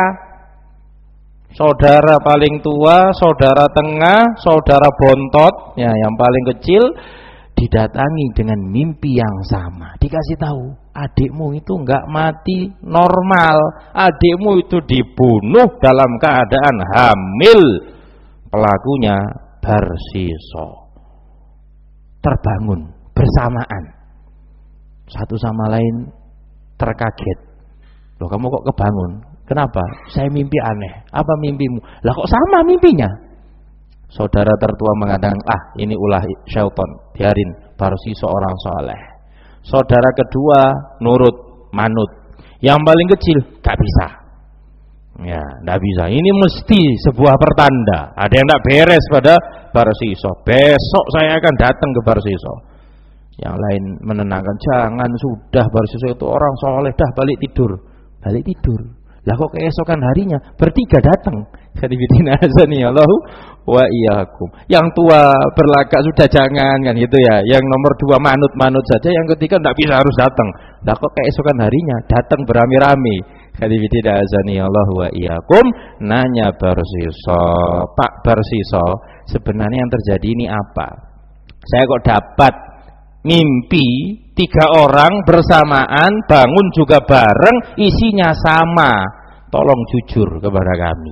Saudara paling tua, saudara tengah, saudara bontot, ya yang paling kecil, didatangi dengan mimpi yang sama. Dikasih tahu, adikmu itu enggak mati normal, adikmu itu dibunuh dalam keadaan hamil. Pelakunya Barsiso. Terbangun bersamaan, satu sama lain terkaget. Loh, kamu kok kebangun? Kenapa? Saya mimpi aneh. Apa mimpimu? Lah kok sama mimpinya? Saudara tertua mengatakan, ah ini ulah syaitan, biarin, Barsiso seorang soleh. Saudara kedua nurut, manut. Yang paling kecil gak bisa. Ya, gak bisa. Ini mesti sebuah pertanda. Ada yang gak beres pada Barsiso. Besok saya akan datang ke Barsiso. Yang lain menenangkan, jangan, sudah, Barsiso itu orang soleh, dah balik tidur. Balik tidur. Lah kok keesokan harinya bertiga datang. Khadibidina azanillahu wa iyyakum. Yang tua berlagak sudah jangan, kan gitu ya. Yang nomor dua manut-manut saja, yang ketiga tidak bisa harus datang. Lah kok keesokan harinya datang beramai-ramai. Khadibidina azanillahu wa iyyakum. Nanya Barsiso, Pak Barsiso, sebenarnya yang terjadi ini apa? Saya kok dapat mimpi tiga orang bersamaan, bangun juga bareng, isinya sama. Tolong jujur kepada kami.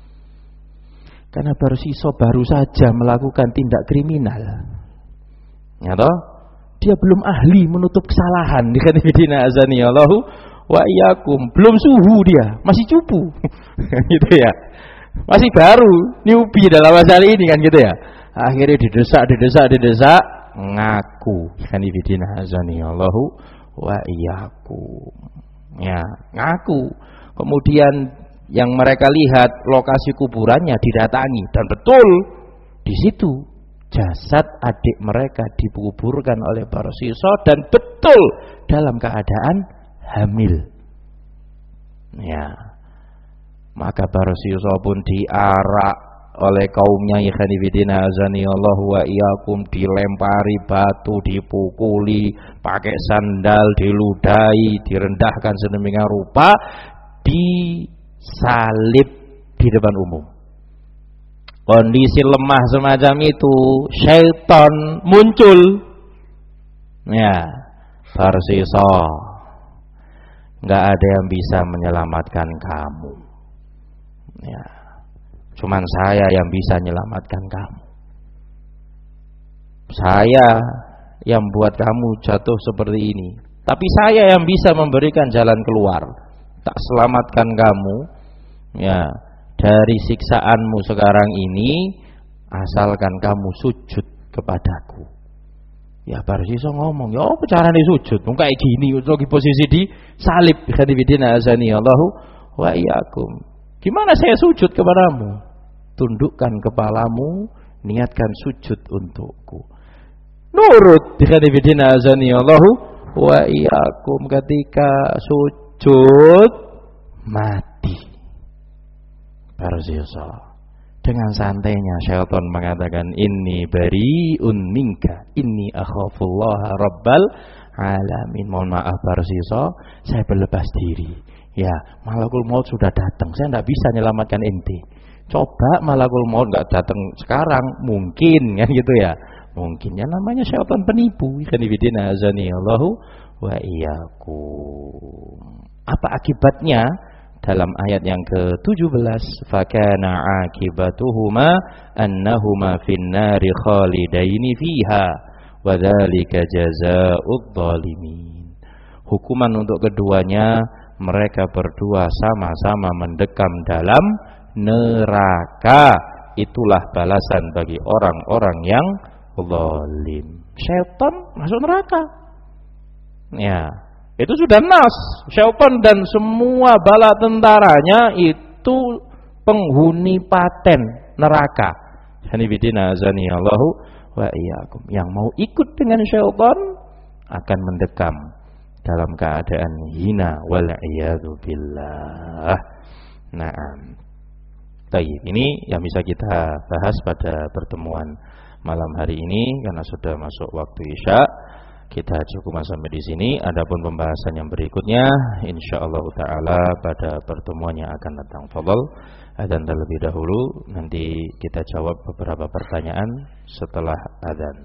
Karena Barsiso baru saja melakukan tindak kriminal, ya toh? Dia belum ahli menutup kesalahan. Dikatakan azanillahu wa iyyakum, belum suhu dia, masih cupu. Gitu ya. Masih baru, newbie dalam masalah ini kan gitu ya. Akhirnya didesak, didesak, didesak, ngaku. Dikatakan azanillahu wa iyyakum. Ya, ngaku. Kemudian yang mereka lihat lokasi kuburannya didatangi, dan betul di situ jasad adik mereka dikuburkan oleh Barsiso, dan betul dalam keadaan hamil. Ya, maka Barsiso pun diarak oleh kaumnya, ikhwanifidina azanillahu wa iyyakum, dilempari batu, dipukuli, pakai sandal, diludahi, direndahkan sedemikian rupa, disalib di depan umum. Kondisi lemah semacam itu, syaitan muncul. Ya, Barsiso, nggak ada yang bisa menyelamatkan kamu. Ya, cuman saya yang bisa menyelamatkan kamu. Saya yang buat kamu jatuh seperti ini, tapi saya yang bisa memberikan jalan keluar. tak selamatkan kamu ya dari siksaanmu sekarang ini asalkan kamu sujud kepadaku. Ya baru iso ngomong, ya apa carane sujud? Wong kayak gini lagi posisi di salib khadibidina azani Allahu wa iyyakum. Gimana saya sujud kepadamu? Tundukkan kepalamu, niatkan sujud untukku. Nurut khadibidina azani Allahu wa iyyakum, ketika sujud mati. Baru iso. Dengan santainya syaitan mengatakan inni bari'un minka inni akhafullaha rabbal alamin. Mohon maaf Barsiso, saya berlepas diri. Ya, malakul maut sudah datang. Saya tidak bisa menyelamatkan ente. Coba malakul maut enggak datang sekarang, mungkin kan gitu ya. Mungkin ya namanya syaitan penipu. Kanibidina azani Allahu wa iyyakum. Apa akibatnya? Dalam ayat yang ke tujuh belas, fakana akibatuhuma annahuma finnari khalidaini fiha wa dzalika jazaa'udz dzalimin. Hukuman untuk keduanya, mereka berdua sama-sama mendekam dalam neraka. Itulah balasan bagi orang-orang yang zalim. Syaitan masuk neraka. Ya. Itu sudah nas. Syaitan dan semua bala tentaranya itu penghuni paten neraka. Hanifidina azani Allahu wa iyyakum. Yang mau ikut dengan syaitan akan mendekam dalam keadaan hina wal iyadu billah. Naam. Baik, ini yang bisa kita bahas pada pertemuan malam hari ini karena sudah masuk waktu Isya. Kita cukup sampai di sini. Adapun pembahasan yang berikutnya insyaallah taala pada pertemuan yang akan datang. Fadhal adzan terlebih dahulu, nanti kita jawab beberapa pertanyaan setelah adzan.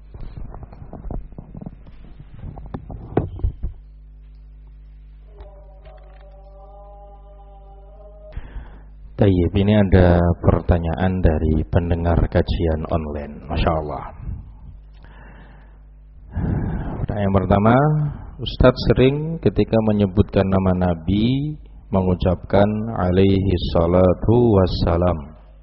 Tayyib, ini ada pertanyaan dari pendengar kajian online. Masya Allah. Yang pertama, Ustadz sering ketika menyebutkan nama Nabi mengucapkan alaihi salatu wassalam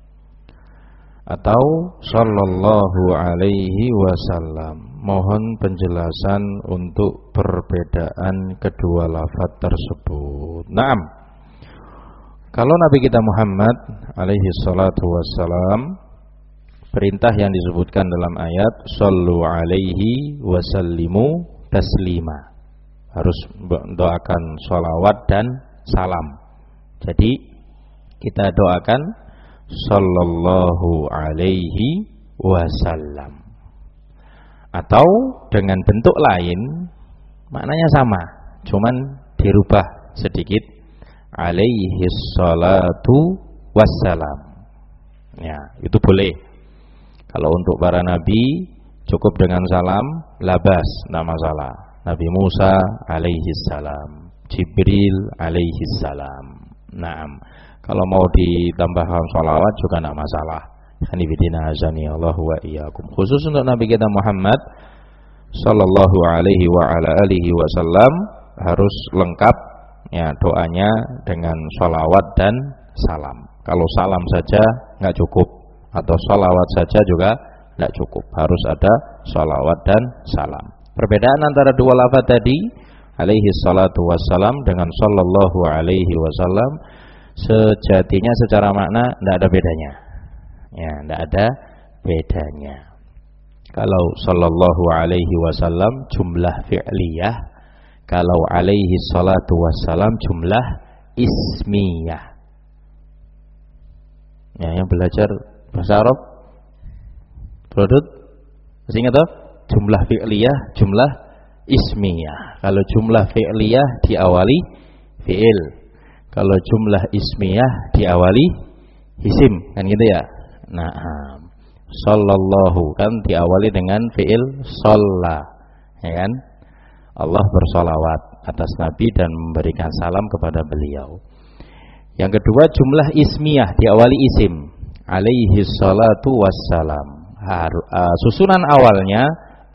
atau sallallahu alaihi wasallam. Mohon penjelasan untuk perbedaan kedua lafaz tersebut. Naam. Kalau Nabi kita Muhammad alaihi salatu wassalam, perintah yang disebutkan dalam ayat sallu alaihi wasallimu taslima, harus doakan sholawat dan salam. Jadi kita doakan sallallahu alaihi wasallam, atau dengan bentuk lain maknanya sama, cuman dirubah sedikit, alaihi salatu wassalam. Ya, itu boleh. Kalau untuk para nabi cukup dengan salam, labas, tidak masalah. Nabi Musa alaihi salam, Jibril alaihi salam. Naam. Kalau mau ditambahkan sholawat juga tidak masalah. Hanifidina azani Allahu wa iyyakum. Khusus untuk Nabi kita Muhammad sallallahu alaihi wa ala alihi wasallam harus lengkap ya doanya dengan sholawat dan salam. Kalau salam saja nggak cukup, atau sholawat saja juga tidak cukup, harus ada sholawat dan salam. Perbedaan antara dua lafaz tadi alaihi salatu wassalam dengan sallallahu alaihi wasallam sejatinya secara makna tidak ada bedanya. Ya, tidak ada bedanya. Kalau sallallahu alaihi wasallam jumlah fi'liyah, kalau alaihi salatu wassalam jumlah ismiyah. Ya, yang belajar bahasa Arab Produk masih ingat toh? Jumlah fi'liyah, jumlah ismiyah. Kalau jumlah fi'liyah diawali fi'il, kalau jumlah ismiyah diawali isim, kan gitu ya. Nah, sallallahu kan diawali dengan fi'il shalla, ya kan? Allah bersolawat atas Nabi dan memberikan salam kepada beliau. Yang kedua, jumlah ismiyah diawali isim, alaihi salatu wassalam. Uh, susunan awalnya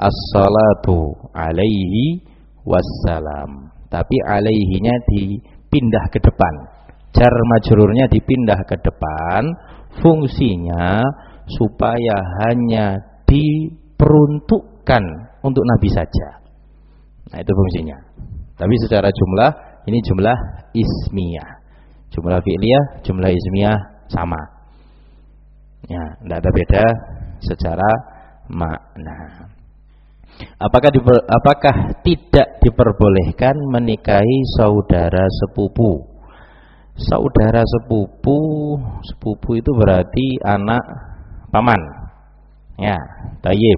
as-salatu alaihi wassalam, tapi alaihinya di pindah ke depan. Jar majrurnya dipindah ke depan, fungsinya supaya hanya diperuntukkan untuk Nabi saja. Nah, itu fungsinya. Tapi secara jumlah, ini jumlah ismiyah. Jumlah fi'liyah, jumlah ismiyah sama. Ya, tidak ada beda secara makna. Apakah diper, apakah tidak diperbolehkan menikahi saudara sepupu? Saudara sepupu, sepupu itu berarti anak paman. Ya, tayyib.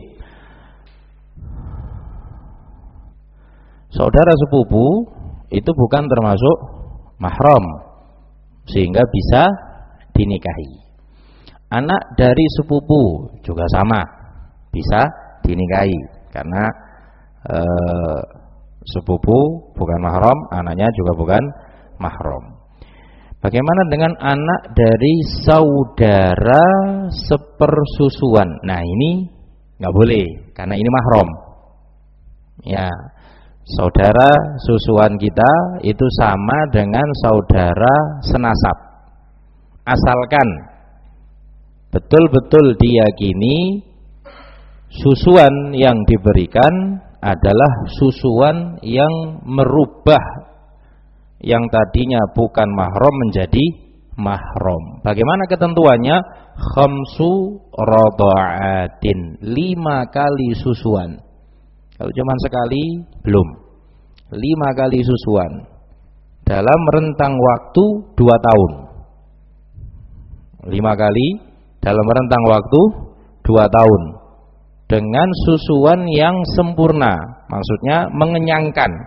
Saudara sepupu itu bukan termasuk mahram sehingga bisa dinikahi. Anak dari sepupu juga sama, bisa dinikahi karena eh, sepupu bukan mahram, anaknya juga bukan mahram. Bagaimana dengan anak dari saudara sepersusuan? Nah, ini nggak boleh karena ini mahram. Ya, saudara susuan kita itu sama dengan saudara senasab. Asalkan betul-betul diyakini susuan yang diberikan adalah susuan yang merubah yang tadinya bukan mahram menjadi mahram. Bagaimana ketentuannya? Khamsu radha'atin, lima kali susuan. Kalau cuma sekali belum. Lima kali susuan dalam rentang waktu dua tahun. Lima kali dalam rentang waktu dua tahun dengan susuan yang sempurna, maksudnya mengenyangkan.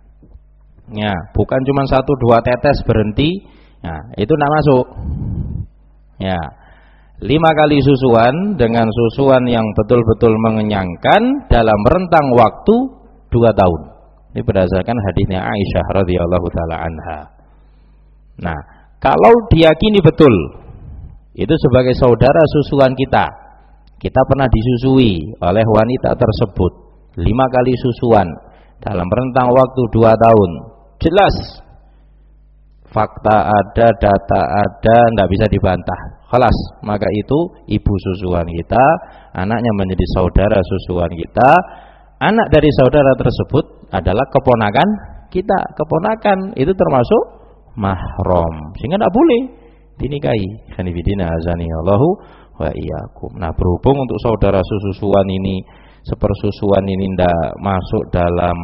Ya, bukan cuma satu dua tetes berhenti, nah itu tidak masuk. Ya, lima kali susuan dengan susuan yang betul-betul mengenyangkan dalam rentang waktu dua tahun. Ini berdasarkan hadisnya Aisyah radhiyallahu taala anha. Nah, kalau diyakini betul itu sebagai saudara susuan kita, kita pernah disusui oleh wanita tersebut lima kali susuan dalam rentang waktu dua tahun. Jelas fakta ada, data ada, tidak bisa dibantah. Khalas, maka itu ibu susuan kita, anaknya menjadi saudara susuan kita. Anak dari saudara tersebut adalah keponakan kita. Keponakan itu termasuk mahram, sehingga tidak boleh dinikahi. Khanifidina azanillahu wa iyyakum. Nah, berhubung untuk saudara susuan ini, sepersusuan ini tidak masuk dalam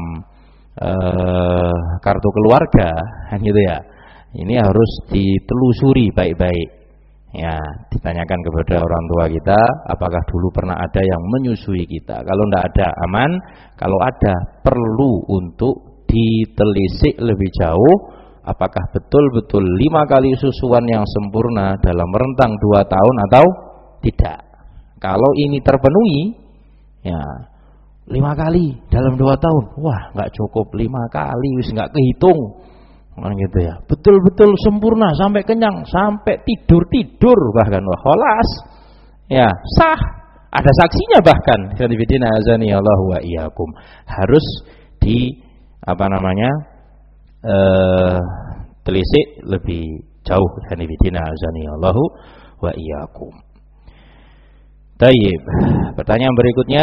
Uh, kartu keluarga, kan gitu ya. Ini harus ditelusuri baik-baik. Ya, ditanyakan kepada orang tua kita, apakah dulu pernah ada yang menyusui kita. Kalau tidak ada, aman. Kalau ada, perlu untuk ditelisik lebih jauh. Apakah betul-betul lima kali susuan yang sempurna dalam rentang dua tahun atau tidak. Kalau ini terpenuhi, ya lima kali dalam dua tahun, wah nggak cukup lima kali, wis nggak kehitung, nah, gitu ya. Betul-betul sempurna sampai kenyang, sampai tidur tidur bahkan, wah kholas, ya sah, ada saksinya bahkan. Khadifidina azani Allah wa iyyakum. Harus di apa namanya eh, telisik lebih jauh. Khadifidina azani Allah wa iyyakum. Tayyib. Pertanyaan berikutnya.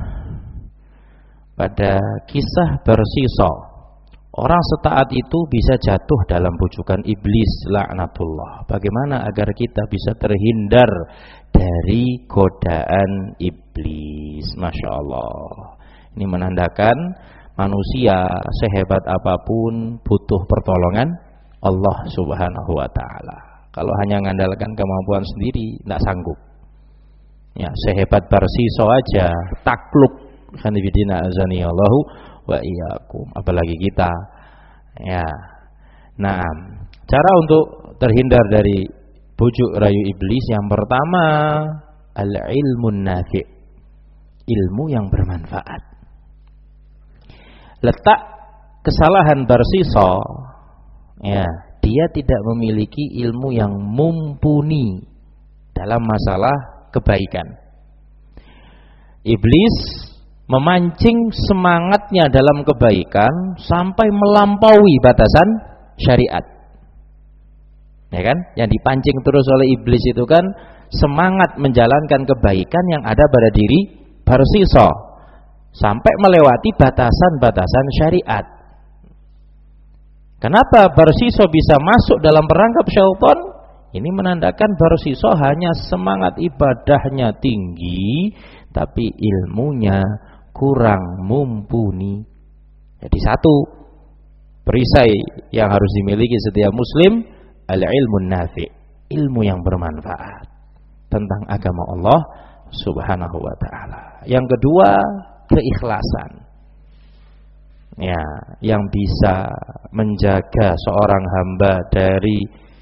Pada kisah bersisa, orang setaat itu bisa jatuh dalam bujukan iblis laknatullah. Bagaimana agar kita bisa terhindar dari godaan iblis? Masya Allah. Ini menandakan manusia sehebat apapun butuh pertolongan Allah subhanahu wa ta'ala. Kalau hanya mengandalkan kemampuan sendiri, tidak sanggup. Ya, sehebat bersisa aja takluk. Khanifidina azani Allahu wa iyyakum, apalagi kita. Ya. Nah, cara untuk terhindar dari bujuk rayu iblis yang pertama, al-ilmun nafi', ilmu yang bermanfaat. Letak kesalahan bersisa, ya, dia tidak memiliki ilmu yang mumpuni dalam masalah kebaikan. Iblis memancing semangatnya dalam kebaikan sampai melampaui batasan syariat. Ya kan? Yang dipancing terus oleh iblis itu kan semangat menjalankan kebaikan yang ada pada diri Barsiso sampai melewati batasan-batasan syariat. Kenapa Barsiso bisa masuk dalam perangkap syaitan? Ini menandakan Barsiso hanya semangat ibadahnya tinggi, tapi ilmunya kurang mumpuni. Jadi satu perisai yang harus dimiliki setiap muslim, al-ilmun nafi', ilmu yang bermanfaat tentang agama Allah Subhanahu wa taala. Yang kedua, keikhlasan. Ya, yang bisa menjaga seorang hamba dari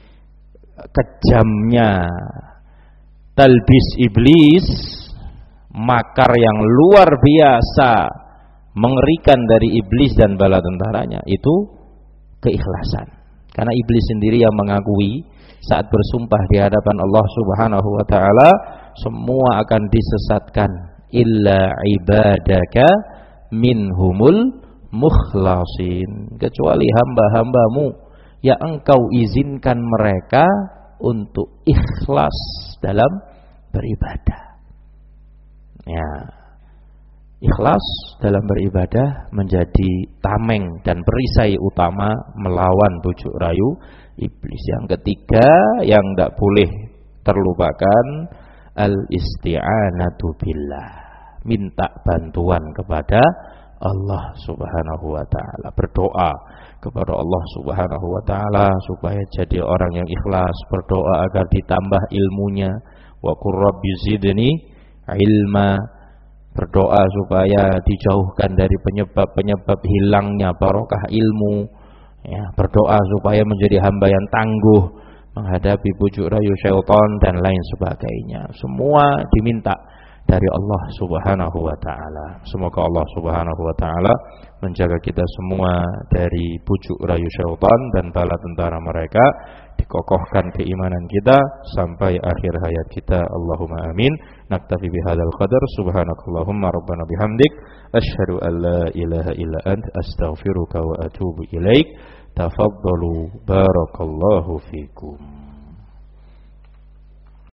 kejamnya talbis iblis, makar yang luar biasa mengerikan dari iblis dan bala tentaranya, itu keikhlasan. Karena iblis sendiri yang mengakui saat bersumpah di hadapan Allah Subhanahu wa taala, semua akan disesatkan illa ibadaka minhumul mukhlasin, kecuali hamba-hambamu yang engkau izinkan mereka untuk ikhlas dalam beribadah. Ya, ikhlas dalam beribadah menjadi tameng dan perisai utama melawan bujuk rayu iblis. Yang ketiga yang tidak boleh terlupakan, al-isti'anatu billah, minta bantuan kepada Allah Subhanahu wa taala, berdoa kepada Allah Subhanahu wa taala supaya jadi orang yang ikhlas, berdoa agar ditambah ilmunya, wa qur rabbi zidni ilma, berdoa supaya dijauhkan dari penyebab-penyebab hilangnya barokah ilmu, ya, berdoa supaya menjadi hamba yang tangguh menghadapi bujuk rayu syaitan dan lain sebagainya. Semua diminta dari Allah Subhanahu wa taala. Semoga Allah Subhanahu wa taala menjaga kita semua dari bujuk rayu syaitan dan bala tentara mereka, dikokohkan keimanan kita sampai akhir hayat kita. Allahumma amin. Naktafi bihadzal qadar. Subhanakallahumma rabbana bihamdik asyhadu an la ilaha illa ant astaghfiruka wa atubu ilaik. Tafaddalu barakallahu fikum.